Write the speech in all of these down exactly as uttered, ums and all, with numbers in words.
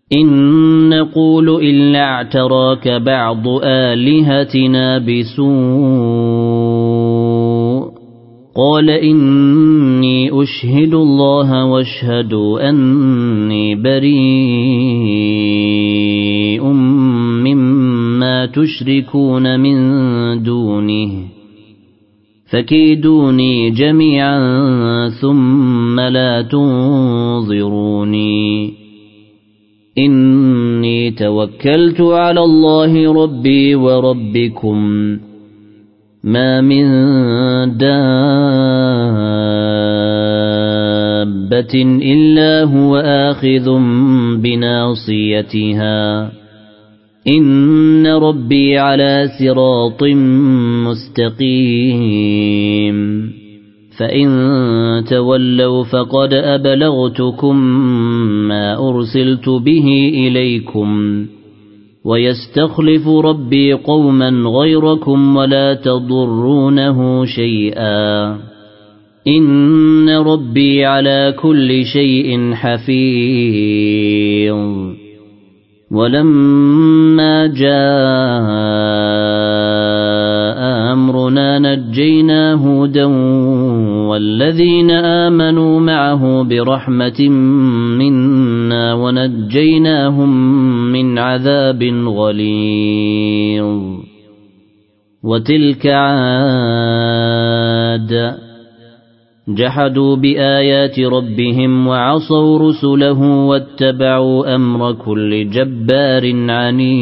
إن نقول إلا اعتراك بعض آلهتنا بسوء قال إني أشهد الله واشهدوا أني بريء مما تشركون من دونه فكيدوني جميعا ثم لا تنظروني إني توكلت على الله ربي وربكم ما من دابة إلا هو آخذ بناصيتها إن ربي على صراط مستقيم فإن تولوا فقد أبلغتكم ما أرسلت به إليكم ويستخلف ربي قوما غيركم ولا تضرونه شيئا إن ربي على كل شيء حفيظ ولما جاء أمرنا نجينا هودا والذين آمنوا معه برحمة منا ونجيناهم من عذاب غليظ وتلك عاد جحدوا بآيات ربهم وعصوا رسله واتبعوا أمر كل جبار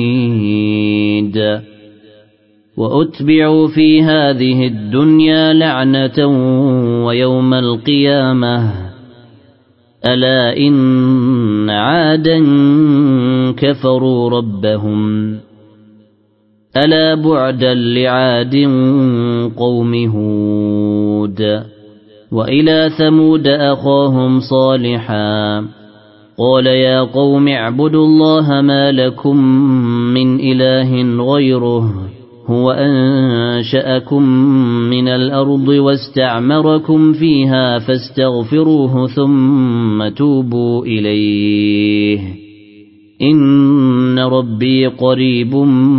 عنيد وأتبعوا في هذه الدنيا لعنة ويوم القيامة ألا إن عادا كفروا ربهم ألا بعدا لعاد قوم هود وإلى ثمود أخاهم صالحا قال يا قوم اعبدوا الله ما لكم من إله غيره هو أنشأكم من الأرض واستعمركم فيها فاستغفروه ثم توبوا إليه إن ربي قريب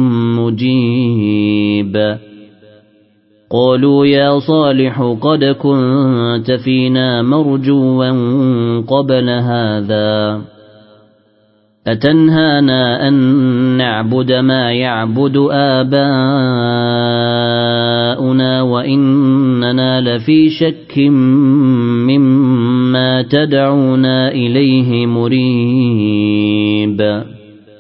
مجيب قالوا يا صالح قد كنت فينا مرجوا قبل هذا أتنهانا أن نعبد ما يعبد آباؤنا وإننا لفي شك مما تدعونا إليه مريب